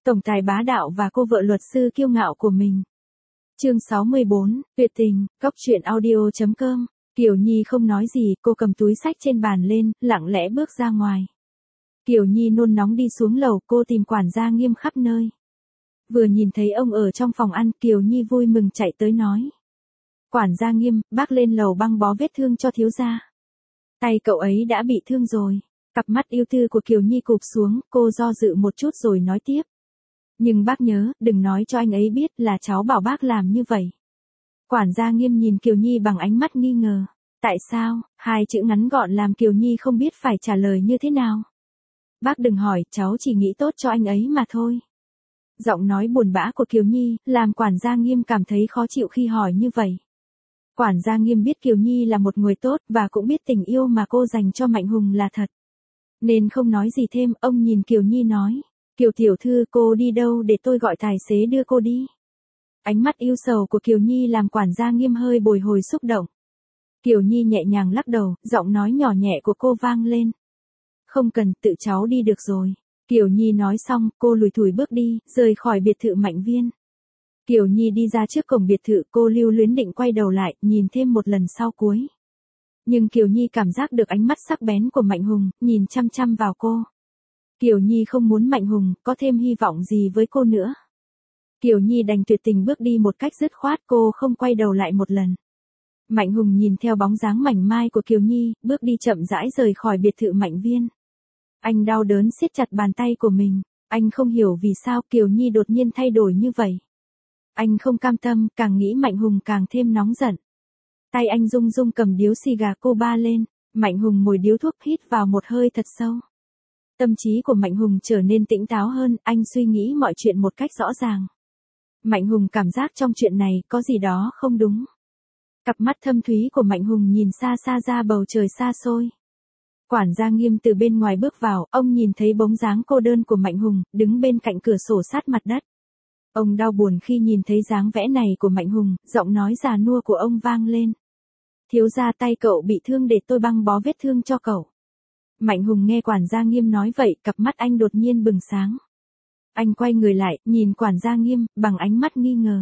tổng tài bá đạo và cô vợ luật sư kiêu ngạo của mình. Chương 64, tuyệt tình, góc truyện audio.com. Kiều Nhi không nói gì, cô cầm túi xách trên bàn lên, lặng lẽ bước ra ngoài. Kiều Nhi nôn nóng đi xuống lầu, cô tìm quản gia Nghiêm khắp nơi. Vừa nhìn thấy ông ở trong phòng ăn, Kiều Nhi vui mừng chạy tới nói. Quản gia Nghiêm, bác lên lầu băng bó vết thương cho thiếu gia. Tay cậu ấy đã bị thương rồi. Cặp mắt yêu tư của Kiều Nhi cụp xuống, cô do dự một chút rồi nói tiếp. Nhưng bác nhớ, đừng nói cho anh ấy biết là cháu bảo bác làm như vậy. Quản gia Nghiêm nhìn Kiều Nhi bằng ánh mắt nghi ngờ. Tại sao? Hai chữ ngắn gọn làm Kiều Nhi không biết phải trả lời như thế nào. Bác đừng hỏi, cháu chỉ nghĩ tốt cho anh ấy mà thôi. Giọng nói buồn bã của Kiều Nhi, làm quản gia Nghiêm cảm thấy khó chịu khi hỏi như vậy. Quản gia Nghiêm biết Kiều Nhi là một người tốt và cũng biết tình yêu mà cô dành cho Mạnh Hùng là thật. Nên không nói gì thêm, ông nhìn Kiều Nhi nói. Kiều tiểu thư, cô đi đâu để tôi gọi tài xế đưa cô đi. Ánh mắt yêu sầu của Kiều Nhi làm quản gia Nghiêm hơi bồi hồi xúc động. Kiều Nhi nhẹ nhàng lắc đầu, giọng nói nhỏ nhẹ của cô vang lên. Không cần, tự cháu đi được rồi. Kiều Nhi nói xong, cô lủi thủi bước đi, rời khỏi biệt thự Mạnh Viên. Kiều Nhi đi ra trước cổng biệt thự, cô lưu luyến định quay đầu lại, nhìn thêm một lần sau cuối. Nhưng Kiều Nhi cảm giác được ánh mắt sắc bén của Mạnh Hùng, nhìn chăm chăm vào cô. Kiều Nhi không muốn Mạnh Hùng có thêm hy vọng gì với cô nữa. Kiều Nhi đành tuyệt tình bước đi một cách dứt khoát, cô không quay đầu lại một lần. Mạnh Hùng nhìn theo bóng dáng mảnh mai của Kiều Nhi, bước đi chậm rãi rời khỏi biệt thự Mạnh Viên. Anh đau đớn siết chặt bàn tay của mình, anh không hiểu vì sao Kiều Nhi đột nhiên thay đổi như vậy. Anh không cam tâm, càng nghĩ Mạnh Hùng càng thêm nóng giận. Tay anh rung rung cầm điếu xì gà Cuba lên, Mạnh Hùng mồi điếu thuốc hít vào một hơi thật sâu. Tâm trí của Mạnh Hùng trở nên tỉnh táo hơn, anh suy nghĩ mọi chuyện một cách rõ ràng. Mạnh Hùng cảm giác trong chuyện này có gì đó không đúng. Cặp mắt thâm thúy của Mạnh Hùng nhìn xa xa ra bầu trời xa xôi. Quản gia Nghiêm từ bên ngoài bước vào, ông nhìn thấy bóng dáng cô đơn của Mạnh Hùng, đứng bên cạnh cửa sổ sát mặt đất. Ông đau buồn khi nhìn thấy dáng vẽ này của Mạnh Hùng, giọng nói già nua của ông vang lên. Thiếu gia, tay cậu bị thương để tôi băng bó vết thương cho cậu. Mạnh Hùng nghe quản gia Nghiêm nói vậy, cặp mắt anh đột nhiên bừng sáng. Anh quay người lại, nhìn quản gia Nghiêm, bằng ánh mắt nghi ngờ.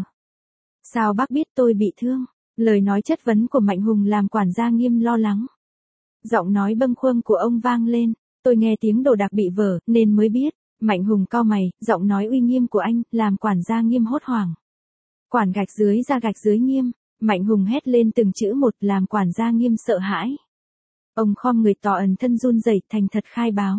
Sao bác biết tôi bị thương? Lời nói chất vấn của Mạnh Hùng làm quản gia Nghiêm lo lắng. Giọng nói bâng khuâng của ông vang lên, tôi nghe tiếng đồ đạc bị vỡ, nên mới biết. Mạnh Hùng cau mày, giọng nói uy nghiêm của anh, làm quản gia Nghiêm hốt hoảng. Quản gạch dưới ra gạch dưới Nghiêm, Mạnh Hùng hét lên từng chữ một, làm quản gia Nghiêm sợ hãi. Ông khom người tỏ ẩn thân run rẩy, thành thật khai báo.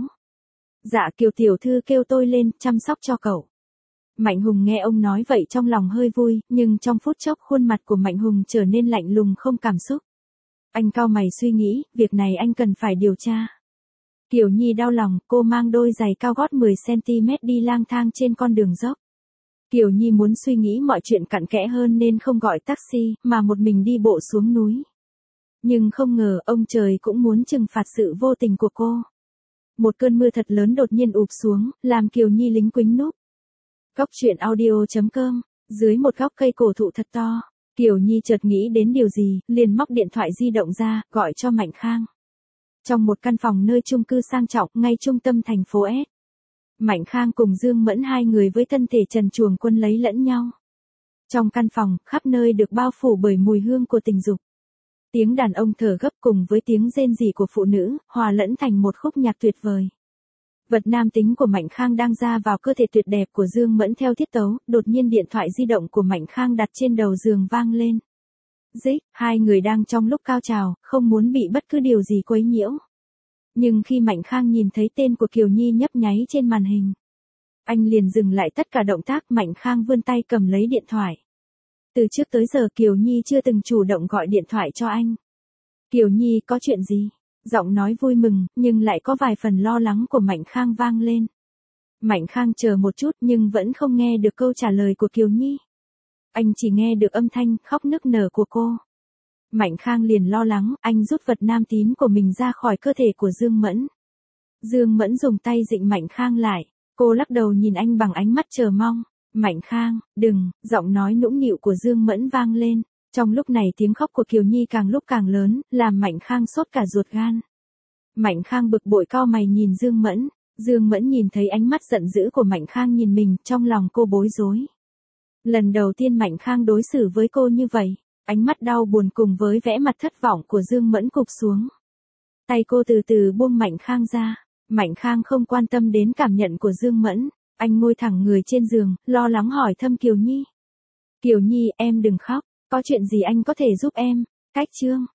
Dạ, Kiều tiểu thư kêu tôi lên, chăm sóc cho cậu. Mạnh Hùng nghe ông nói vậy trong lòng hơi vui, nhưng trong phút chốc khuôn mặt của Mạnh Hùng trở nên lạnh lùng không cảm xúc. Anh cau mày suy nghĩ, việc này anh cần phải điều tra. Kiều Nhi đau lòng, cô mang đôi giày cao gót 10cm đi lang thang trên con đường dốc. Kiều Nhi muốn suy nghĩ mọi chuyện cặn kẽ hơn nên không gọi taxi, mà một mình đi bộ xuống núi. Nhưng không ngờ, ông trời cũng muốn trừng phạt sự vô tình của cô. Một cơn mưa thật lớn đột nhiên ụp xuống, làm Kiều Nhi lính quính núp. Góc truyện audio.com, dưới một góc cây cổ thụ thật to, Kiều Nhi chợt nghĩ đến điều gì, liền móc điện thoại di động ra, gọi cho Mạnh Khang. Trong một căn phòng nơi chung cư sang trọng, ngay trung tâm thành phố S. Mạnh Khang cùng Dương Mẫn, hai người với thân thể trần truồng quân lấy lẫn nhau. Trong căn phòng, khắp nơi được bao phủ bởi mùi hương của tình dục. Tiếng đàn ông thở gấp cùng với tiếng rên rỉ của phụ nữ, hòa lẫn thành một khúc nhạc tuyệt vời. Vật nam tính của Mạnh Khang đang ra vào cơ thể tuyệt đẹp của Dương Mẫn theo tiết tấu, đột nhiên điện thoại di động của Mạnh Khang đặt trên đầu giường vang lên. Dích, hai người đang trong lúc cao trào, không muốn bị bất cứ điều gì quấy nhiễu. Nhưng khi Mạnh Khang nhìn thấy tên của Kiều Nhi nhấp nháy trên màn hình, anh liền dừng lại tất cả động tác. Mạnh Khang vươn tay cầm lấy điện thoại. Từ trước tới giờ Kiều Nhi chưa từng chủ động gọi điện thoại cho anh. Kiều Nhi, có chuyện gì? Giọng nói vui mừng, nhưng lại có vài phần lo lắng của Mạnh Khang vang lên. Mạnh Khang chờ một chút nhưng vẫn không nghe được câu trả lời của Kiều Nhi. Anh chỉ nghe được âm thanh khóc nức nở của cô. Mạnh Khang liền lo lắng, anh rút vật nam tín của mình ra khỏi cơ thể của Dương Mẫn. Dương Mẫn dùng tay dịnh Mạnh Khang lại, cô lắc đầu nhìn anh bằng ánh mắt chờ mong. Mạnh Khang, đừng, giọng nói nũng nịu của Dương Mẫn vang lên. Trong lúc này tiếng khóc của Kiều Nhi càng lúc càng lớn, làm Mạnh Khang sốt cả ruột gan. Mạnh Khang bực bội cau mày nhìn Dương Mẫn, Dương Mẫn nhìn thấy ánh mắt giận dữ của Mạnh Khang nhìn mình, trong lòng cô bối rối. Lần đầu tiên Mạnh Khang đối xử với cô như vậy, ánh mắt đau buồn cùng với vẻ mặt thất vọng của Dương Mẫn cụp xuống. Tay cô từ từ buông Mạnh Khang ra. Mạnh Khang không quan tâm đến cảm nhận của Dương Mẫn, anh ngồi thẳng người trên giường, lo lắng hỏi thăm Kiều Nhi. Kiều Nhi, em đừng khóc, có chuyện gì anh có thể giúp em? Cách chương